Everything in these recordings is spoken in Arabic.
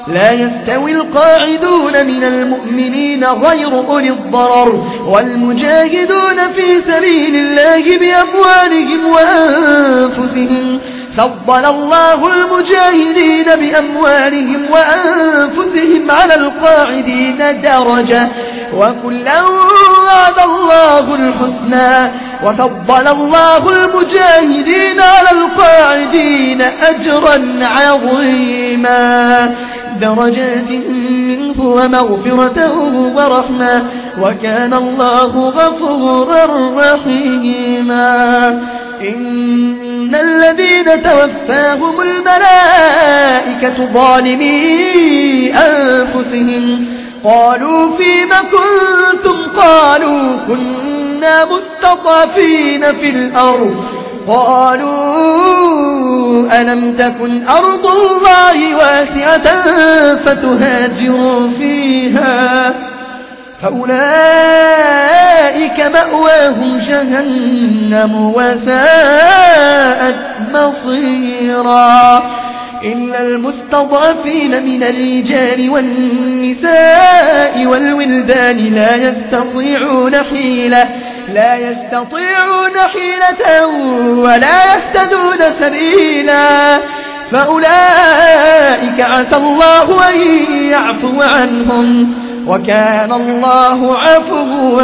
لا يستوي القاعدون من المؤمنين غير أولي الضرر والمجاهدون في سبيل الله بأموالهم وأنفسهم فضل الله المجاهدين بأموالهم وأنفسهم على القاعدين درجة وكلا وعد الله الحسنى وفضل الله المجاهدين على القاعدين أجرا عظيما درجات منه ومغفرة ورحمة وكان الله غفورا رحيما إن الذين توفاهم الملائكة ظالمي أنفسهم قالوا فيم كنتم قالوا كنا مستضعفين في الأرض قالوا ألم تكن أرض الله واسعة فتهاجروا فيها فأولئك مأواهم جهنم وساءت مصيرا إلا المستضعفين من الرجال والنساء والولدان لا يستطيعون حيلة ولا يهتدون سبيلا فأولئك عسى الله أن يعفو عنهم وكان الله عفوا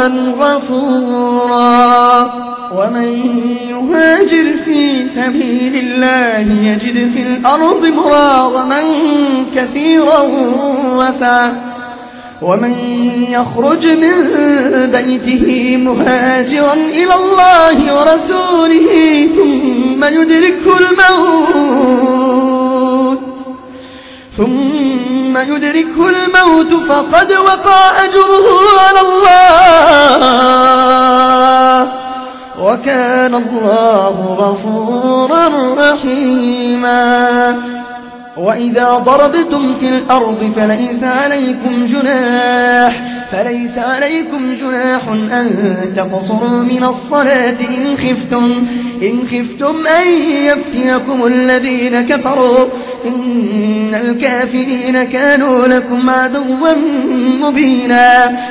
غفورا ومن يهاجر في سبيل الله يجد في الأرض مراغما كثيرا وسعة ومن يخرج من بيته مهاجرا إلى الله ورسوله ثم يدركه الموت فقد وقع أجره على الله وكان الله غفورا رحيما وإذا ضربتم في الأرض فليس عليكم جناح أن تقصروا من الصلاة إن خفتم أن يفتنكم الذين كفروا إن الكافرين كانوا لكم عدوا مبينا